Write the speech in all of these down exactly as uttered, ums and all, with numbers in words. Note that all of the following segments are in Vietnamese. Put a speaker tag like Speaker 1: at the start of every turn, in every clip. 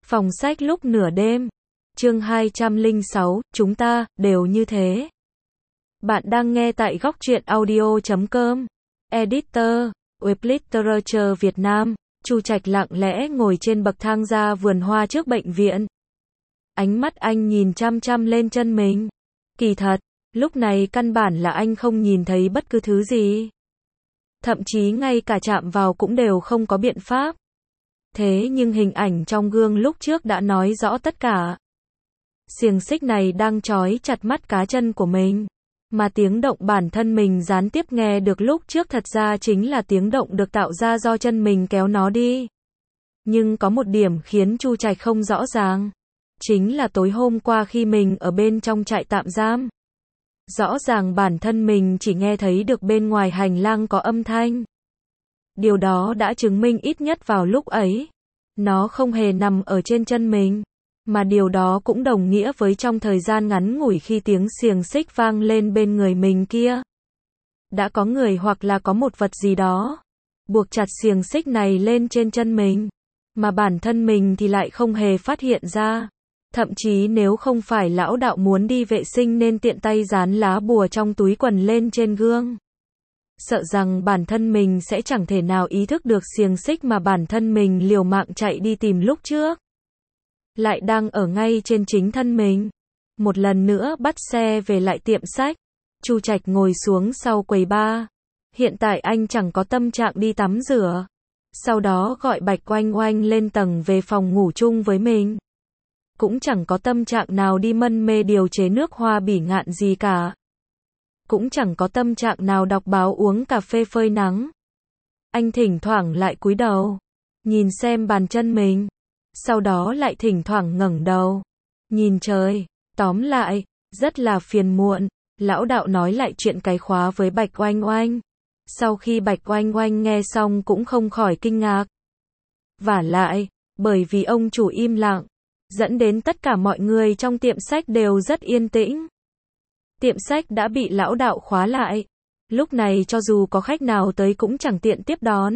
Speaker 1: Phòng sách lúc nửa đêm. Chương hai trăm lẻ sáu, chúng ta, đều như thế. Bạn đang nghe tại góc truyện audio chấm com. Editor, Web Literature Việt Nam. Chu Trạch lặng lẽ ngồi trên bậc thang ra vườn hoa trước bệnh viện. Ánh mắt anh nhìn chăm chăm lên chân mình. Kỳ thật, lúc này căn bản là anh không nhìn thấy bất cứ thứ gì. Thậm chí ngay cả chạm vào cũng đều không có biện pháp. Thế nhưng hình ảnh trong gương lúc trước đã nói rõ tất cả. Xiềng xích này đang trói chặt mắt cá chân của mình. Mà tiếng động bản thân mình gián tiếp nghe được lúc trước thật ra chính là tiếng động được tạo ra do chân mình kéo nó đi. Nhưng có một điểm khiến Chu Trạch không rõ ràng. Chính là tối hôm qua khi mình ở bên trong trại tạm giam. Rõ ràng bản thân mình chỉ nghe thấy được bên ngoài hành lang có âm thanh. Điều đó đã chứng minh ít nhất vào lúc ấy, nó không hề nằm ở trên chân mình. Mà điều đó cũng đồng nghĩa với trong thời gian ngắn ngủi khi tiếng xiềng xích vang lên bên người mình kia. Đã có người hoặc là có một vật gì đó buộc chặt xiềng xích này lên trên chân mình. Mà bản thân mình thì lại không hề phát hiện ra. Thậm chí nếu không phải lão đạo muốn đi vệ sinh nên tiện tay dán lá bùa trong túi quần lên trên gương. Sợ rằng bản thân mình sẽ chẳng thể nào ý thức được xiềng xích mà bản thân mình liều mạng chạy đi tìm lúc trước. Lại đang ở ngay trên chính thân mình. Một lần nữa bắt xe về lại tiệm sách. Chu Trạch ngồi xuống sau quầy bar. Hiện tại anh chẳng có tâm trạng đi tắm rửa. Sau đó gọi Bạch Oanh Oanh lên tầng về phòng ngủ chung với mình. Cũng chẳng có tâm trạng nào đi mân mê điều chế nước hoa bỉ ngạn gì cả. Cũng chẳng có tâm trạng nào đọc báo uống cà phê phơi nắng. Anh thỉnh thoảng lại cúi đầu, nhìn xem bàn chân mình. Sau đó lại thỉnh thoảng ngẩng đầu, nhìn trời. Tóm lại, rất là phiền muộn. Lão đạo nói lại chuyện cái khóa với Bạch Oanh Oanh. Sau khi Bạch Oanh Oanh nghe xong cũng không khỏi kinh ngạc. Vả lại, bởi vì ông chủ im lặng, dẫn đến tất cả mọi người trong tiệm sách đều rất yên tĩnh. Tiệm sách đã bị lão đạo khóa lại. Lúc này cho dù có khách nào tới cũng chẳng tiện tiếp đón.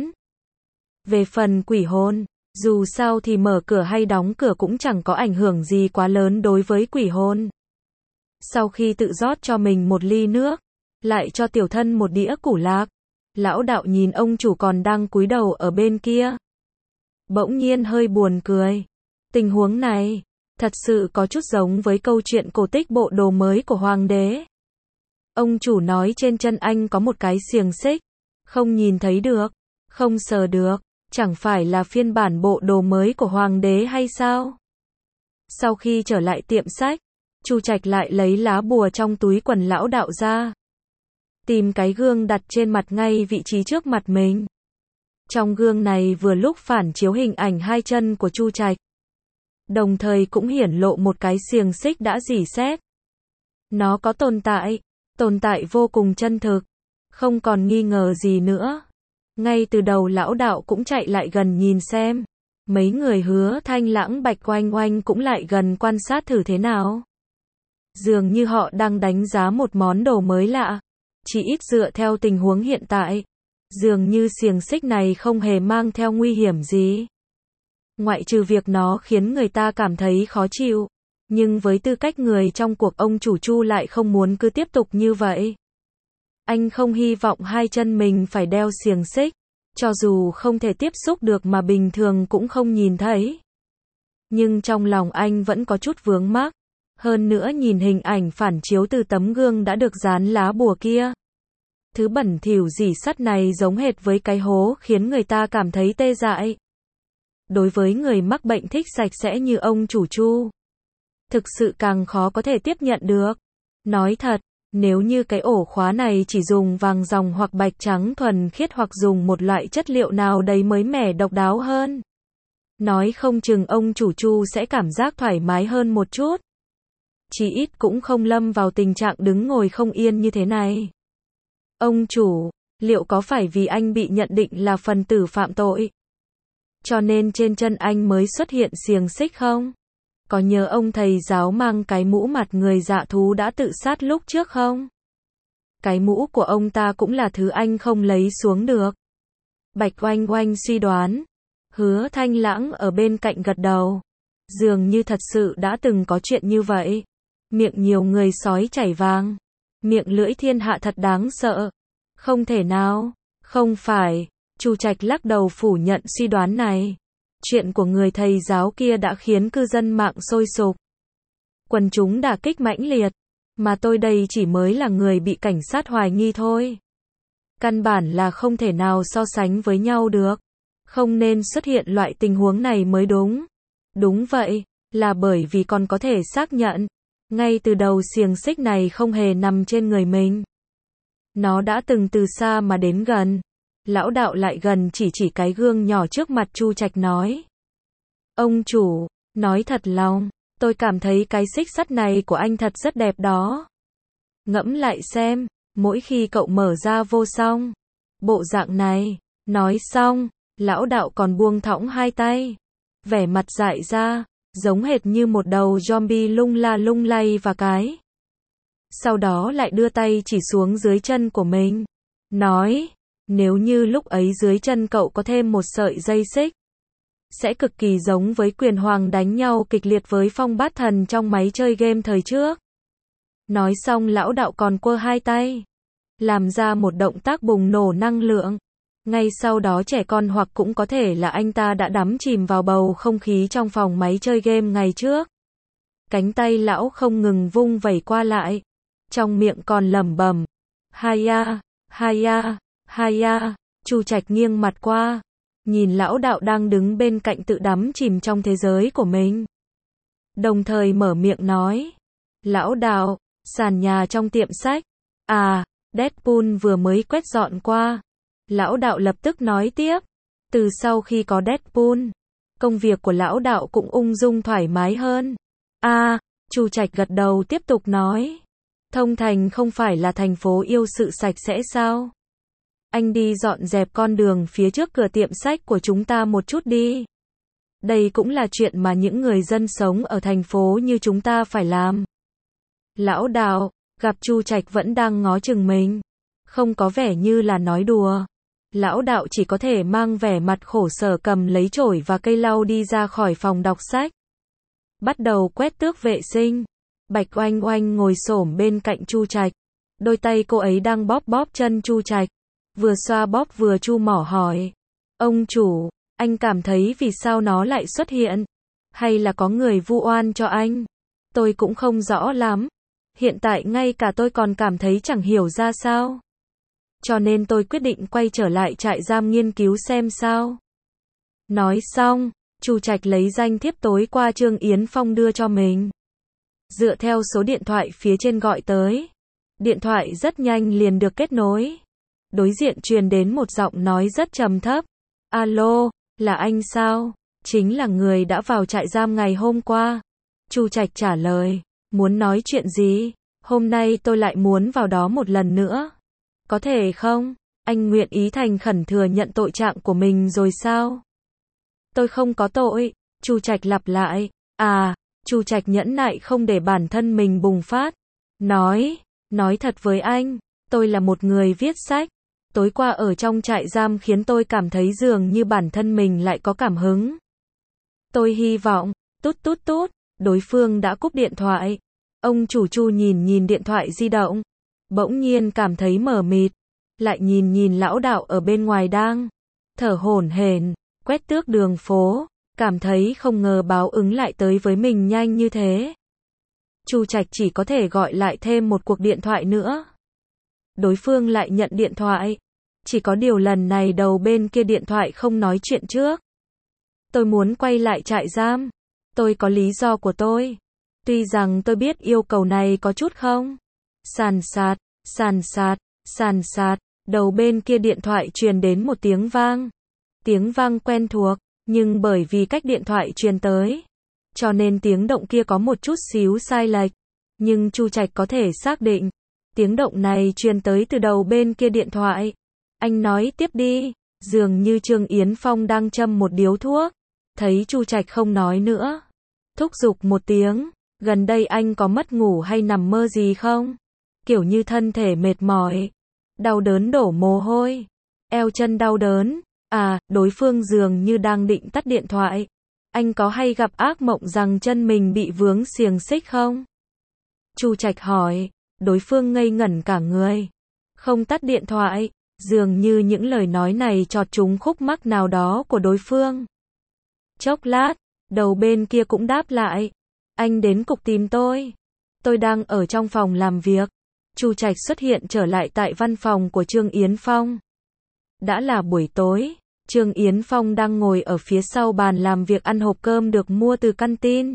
Speaker 1: Về phần quỷ hồn, dù sao thì mở cửa hay đóng cửa cũng chẳng có ảnh hưởng gì quá lớn đối với quỷ hồn. Sau khi tự rót cho mình một ly nước, lại cho tiểu thân một đĩa củ lạc, lão đạo nhìn ông chủ còn đang cúi đầu ở bên kia. Bỗng nhiên hơi buồn cười. Tình huống này thật sự có chút giống với câu chuyện cổ tích bộ đồ mới của hoàng đế. Ông chủ nói trên chân anh có một cái xiềng xích, không nhìn thấy được, không sờ được, chẳng phải là phiên bản bộ đồ mới của hoàng đế hay sao? Sau khi trở lại tiệm sách, Chu Trạch lại lấy lá bùa trong túi quần lão đạo ra. Tìm cái gương đặt trên mặt ngay vị trí trước mặt mình. Trong gương này vừa lúc phản chiếu hình ảnh hai chân của Chu Trạch. Đồng thời cũng hiển lộ một cái xiềng xích đã rỉ sét. Nó có tồn tại, tồn tại vô cùng chân thực, không còn nghi ngờ gì nữa. Ngay từ đầu lão đạo cũng chạy lại gần nhìn xem. Mấy người Hứa Thanh Lãng Bạch Oanh Oanh cũng lại gần quan sát thử thế nào. Dường như họ đang đánh giá một món đồ mới lạ. Chỉ ít dựa theo tình huống hiện tại, dường như xiềng xích này không hề mang theo nguy hiểm gì. Ngoại trừ việc nó khiến người ta cảm thấy khó chịu. Nhưng với tư cách người trong cuộc ông chủ Chu lại không muốn cứ tiếp tục như vậy. Anh không hy vọng hai chân mình phải đeo xiềng xích. Cho dù không thể tiếp xúc được mà bình thường cũng không nhìn thấy. Nhưng trong lòng anh vẫn có chút vướng mắc. Hơn nữa nhìn hình ảnh phản chiếu từ tấm gương đã được dán lá bùa kia. Thứ bẩn thỉu rỉ sắt này giống hệt với cái hố khiến người ta cảm thấy tê dại. Đối với người mắc bệnh thích sạch sẽ như ông chủ Chu, thực sự càng khó có thể tiếp nhận được. Nói thật, nếu như cái ổ khóa này chỉ dùng vàng ròng hoặc bạch trắng thuần khiết hoặc dùng một loại chất liệu nào đấy mới mẻ độc đáo hơn, nói không chừng ông chủ Chu sẽ cảm giác thoải mái hơn một chút. Chỉ ít cũng không lâm vào tình trạng đứng ngồi không yên như thế này. Ông chủ, liệu có phải vì anh bị nhận định là phần tử phạm tội, cho nên trên chân anh mới xuất hiện xiềng xích không? Có nhớ ông thầy giáo mang cái mũ mặt người dạ thú đã tự sát lúc trước không? Cái mũ của ông ta cũng là thứ anh không lấy xuống được. Bạch Oanh Oanh suy đoán. Hứa Thanh Lãng ở bên cạnh gật đầu. Dường như thật sự đã từng có chuyện như vậy. Miệng nhiều người sói chảy vàng. Miệng lưỡi thiên hạ thật đáng sợ. Không thể nào. Không phải. Chu Trạch lắc đầu phủ nhận suy đoán này. Chuyện của người thầy giáo kia đã khiến cư dân mạng sôi sục. Quần chúng đả kích mãnh liệt. Mà tôi đây chỉ mới là người bị cảnh sát hoài nghi thôi. Căn bản là không thể nào so sánh với nhau được. Không nên xuất hiện loại tình huống này mới đúng. Đúng vậy, là bởi vì còn có thể xác nhận. Ngay từ đầu xiềng xích này không hề nằm trên người mình. Nó đã từng từ xa mà đến gần. Lão đạo lại gần chỉ chỉ cái gương nhỏ trước mặt Chu Trạch nói. Ông chủ, nói thật lòng, tôi cảm thấy cái xích sắt này của anh thật rất đẹp đó. Ngẫm lại xem, mỗi khi cậu mở ra vô song, bộ dạng này, nói xong, lão đạo còn buông thõng hai tay. Vẻ mặt dại ra, giống hệt như một đầu zombie lung la lung lay và cái. Sau đó lại đưa tay chỉ xuống dưới chân của mình. Nói, nếu như lúc ấy dưới chân cậu có thêm một sợi dây xích, sẽ cực kỳ giống với quyền hoàng đánh nhau kịch liệt với phong bát thần trong máy chơi game thời trước. Nói xong lão đạo còn quơ hai tay, làm ra một động tác bùng nổ năng lượng. Ngay sau đó trẻ con hoặc cũng có thể là anh ta đã đắm chìm vào bầu không khí trong phòng máy chơi game ngày trước. Cánh tay lão không ngừng vung vẩy qua lại, trong miệng còn lẩm bẩm, Haya, Haya, Haya. Chu Trạch nghiêng mặt qua, nhìn lão đạo đang đứng bên cạnh tự đắm chìm trong thế giới của mình. Đồng thời mở miệng nói, lão đạo, sàn nhà trong tiệm sách. À, Deadpool vừa mới quét dọn qua. Lão đạo lập tức nói tiếp, từ sau khi có Deadpool, công việc của lão đạo cũng ung dung thoải mái hơn. À, Chu Trạch gật đầu tiếp tục nói, Thông Thành không phải là thành phố yêu sự sạch sẽ sao? Anh đi dọn dẹp con đường phía trước cửa tiệm sách của chúng ta một chút đi. Đây cũng là chuyện mà những người dân sống ở thành phố như chúng ta phải làm. Lão đạo, gặp Chu Trạch vẫn đang ngó chừng mình, không có vẻ như là nói đùa. Lão đạo chỉ có thể mang vẻ mặt khổ sở cầm lấy chổi và cây lau đi ra khỏi phòng đọc sách. Bắt đầu quét tước vệ sinh. Bạch Oanh Oanh ngồi xổm bên cạnh Chu Trạch. Đôi tay cô ấy đang bóp bóp chân Chu Trạch. Vừa xoa bóp vừa chu mỏ hỏi. Ông chủ, anh cảm thấy vì sao nó lại xuất hiện? Hay là có người vu oan cho anh? Tôi cũng không rõ lắm. Hiện tại ngay cả tôi còn cảm thấy chẳng hiểu ra sao. Cho nên tôi quyết định quay trở lại trại giam nghiên cứu xem sao. Nói xong, Chu Trạch lấy danh thiếp tối qua Trương Yến Phong đưa cho mình. Dựa theo số điện thoại phía trên gọi tới. Điện thoại rất nhanh liền được kết nối. Đối diện truyền đến một giọng nói rất trầm thấp. Alo, là anh sao? Chính là người đã vào trại giam ngày hôm qua. Chu Trạch trả lời. Muốn nói chuyện gì? Hôm nay tôi lại muốn vào đó một lần nữa. Có thể không? Anh nguyện ý thành khẩn thừa nhận tội trạng của mình rồi sao? Tôi không có tội. Chu Trạch lặp lại. À, Chu Trạch nhẫn nại không để bản thân mình bùng phát. Nói, nói thật với anh, tôi là một người viết sách. Tối qua ở trong trại giam khiến tôi cảm thấy dường như bản thân mình lại có cảm hứng. Tôi hy vọng, tút tút tút, đối phương đã cúp điện thoại. Ông chủ Chu nhìn nhìn điện thoại di động, bỗng nhiên cảm thấy mờ mịt, lại nhìn nhìn lão đạo ở bên ngoài đang thở hổn hển, quét tước đường phố, cảm thấy không ngờ báo ứng lại tới với mình nhanh như thế. Chu Trạch chỉ có thể gọi lại thêm một cuộc điện thoại nữa. Đối phương lại nhận điện thoại, chỉ có điều lần này đầu bên kia điện thoại không nói chuyện trước. Tôi muốn quay lại trại giam. Tôi có lý do của tôi. Tuy rằng tôi biết yêu cầu này có chút không. Sàn sạt, sàn sạt, sàn sạt, đầu bên kia điện thoại truyền đến một tiếng vang. Tiếng vang quen thuộc, nhưng bởi vì cách điện thoại truyền tới, cho nên tiếng động kia có một chút xíu sai lệch. Nhưng Chu Trạch có thể xác định, tiếng động này truyền tới từ đầu bên kia điện thoại. Anh nói tiếp đi, dường như Trương Yến Phong đang châm một điếu thuốc. Thấy Chu Trạch không nói nữa, thúc giục một tiếng, gần đây anh có mất ngủ hay nằm mơ gì không? Kiểu như thân thể mệt mỏi, đau đớn đổ mồ hôi, eo chân đau đớn. À, đối phương dường như đang định tắt điện thoại. Anh có hay gặp ác mộng rằng chân mình bị vướng xiềng xích không? Chu Trạch hỏi. Đối phương ngây ngẩn cả người. Không tắt điện thoại. Dường như những lời nói này chọt trúng khúc mắc nào đó của đối phương. Chốc lát, đầu bên kia cũng đáp lại. Anh đến cục tìm tôi. Tôi đang ở trong phòng làm việc. Chu Trạch xuất hiện trở lại tại văn phòng của Trương Yến Phong. Đã là buổi tối, Trương Yến Phong đang ngồi ở phía sau bàn làm việc ăn hộp cơm được mua từ canteen.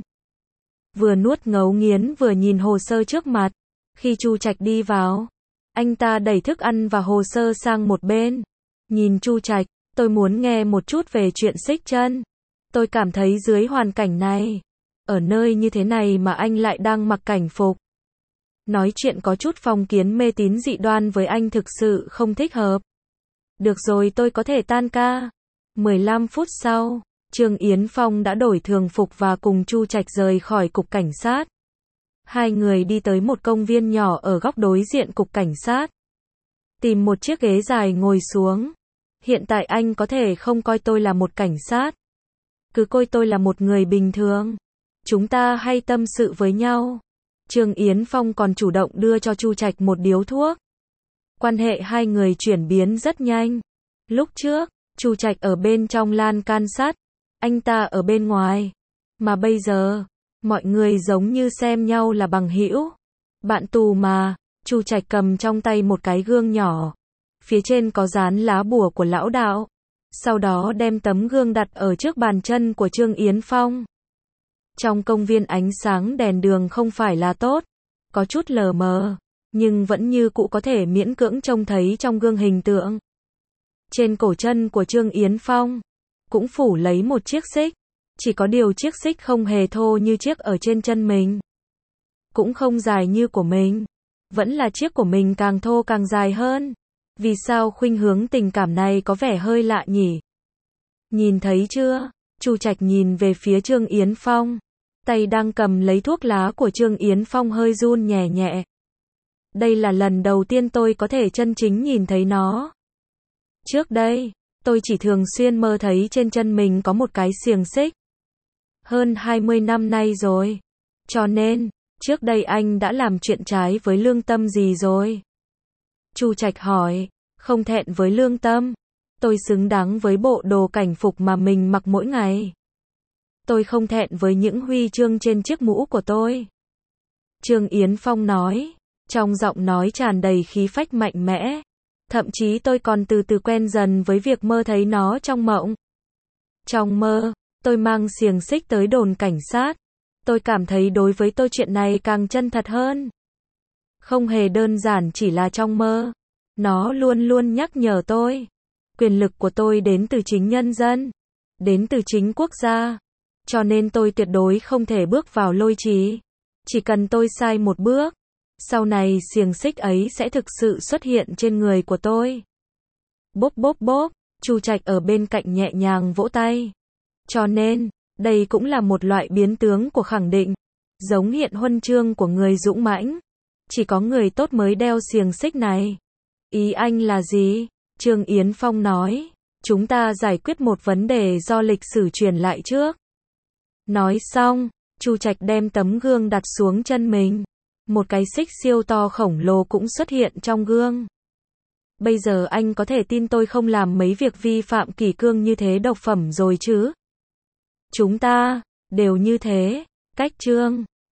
Speaker 1: Vừa nuốt ngấu nghiến vừa nhìn hồ sơ trước mặt. Khi Chu Trạch đi vào, anh ta đẩy thức ăn và hồ sơ sang một bên. Nhìn Chu Trạch, tôi muốn nghe một chút về chuyện xích chân. Tôi cảm thấy dưới hoàn cảnh này, ở nơi như thế này mà anh lại đang mặc cảnh phục. Nói chuyện có chút phong kiến mê tín dị đoan với anh thực sự không thích hợp. Được rồi, tôi có thể tan ca. mười lăm phút sau, Trương Yến Phong đã đổi thường phục và cùng Chu Trạch rời khỏi cục cảnh sát. Hai người đi tới một công viên nhỏ ở góc đối diện cục cảnh sát. Tìm một chiếc ghế dài ngồi xuống. Hiện tại anh có thể không coi tôi là một cảnh sát. Cứ coi tôi là một người bình thường. Chúng ta hay tâm sự với nhau. Trương Yến Phong còn chủ động đưa cho Chu Trạch một điếu thuốc. Quan hệ hai người chuyển biến rất nhanh. Lúc trước, Chu Trạch ở bên trong lan can sắt, anh ta ở bên ngoài. Mà bây giờ, mọi người giống như xem nhau là bằng hữu. Bạn tù mà. Chu Trạch cầm trong tay một cái gương nhỏ. Phía trên có dán lá bùa của lão đạo. Sau đó đem tấm gương đặt ở trước bàn chân của Trương Yến Phong. Trong công viên ánh sáng đèn đường không phải là tốt, có chút lờ mờ, nhưng vẫn như cũ có thể miễn cưỡng trông thấy trong gương hình tượng. Trên cổ chân của Trương Yến Phong, cũng phủ lấy một chiếc xích, chỉ có điều chiếc xích không hề thô như chiếc ở trên chân mình. Cũng không dài như của mình, vẫn là chiếc của mình càng thô càng dài hơn. Vì sao khuynh hướng tình cảm này có vẻ hơi lạ nhỉ? Nhìn thấy chưa? Chu Trạch nhìn về phía Trương Yến Phong. Tay đang cầm lấy thuốc lá của Trương Yến Phong hơi run nhẹ nhẹ. Đây là lần đầu tiên tôi có thể chân chính nhìn thấy nó. Trước đây, tôi chỉ thường xuyên mơ thấy trên chân mình có một cái xiềng xích. Hơn hai mươi năm nay rồi. Cho nên, trước đây anh đã làm chuyện trái với lương tâm gì rồi? Chu Trạch hỏi. Không thẹn với lương tâm. Tôi xứng đáng với bộ đồ cảnh phục mà mình mặc mỗi ngày. Tôi không thẹn với những huy chương trên chiếc mũ của tôi. Trương Yến Phong nói, trong giọng nói tràn đầy khí phách mạnh mẽ. Thậm chí tôi còn từ từ quen dần với việc mơ thấy nó trong mộng. Trong mơ, tôi mang xiềng xích tới đồn cảnh sát. Tôi cảm thấy đối với tôi chuyện này càng chân thật hơn. Không hề đơn giản chỉ là trong mơ. Nó luôn luôn nhắc nhở tôi. Quyền lực của tôi đến từ chính nhân dân. Đến từ chính quốc gia. Cho nên tôi tuyệt đối không thể bước vào lôi trì. Chỉ cần tôi sai một bước, sau này xiềng xích ấy sẽ thực sự xuất hiện trên người của tôi. Bốp bốp bốp, Chu Trạch ở bên cạnh nhẹ nhàng vỗ tay. Cho nên, đây cũng là một loại biến tướng của khẳng định. Giống hiện huân chương của người dũng mãnh. Chỉ có người tốt mới đeo xiềng xích này. Ý anh là gì? Trương Yến Phong nói. Chúng ta giải quyết một vấn đề do lịch sử truyền lại trước. Nói xong, Chu Trạch đem tấm gương đặt xuống chân mình. Một cái xích siêu to khổng lồ cũng xuất hiện trong gương. Bây giờ anh có thể tin tôi không làm mấy việc vi phạm kỷ cương như thế độc phẩm rồi chứ? Chúng ta, đều như thế. Cách chương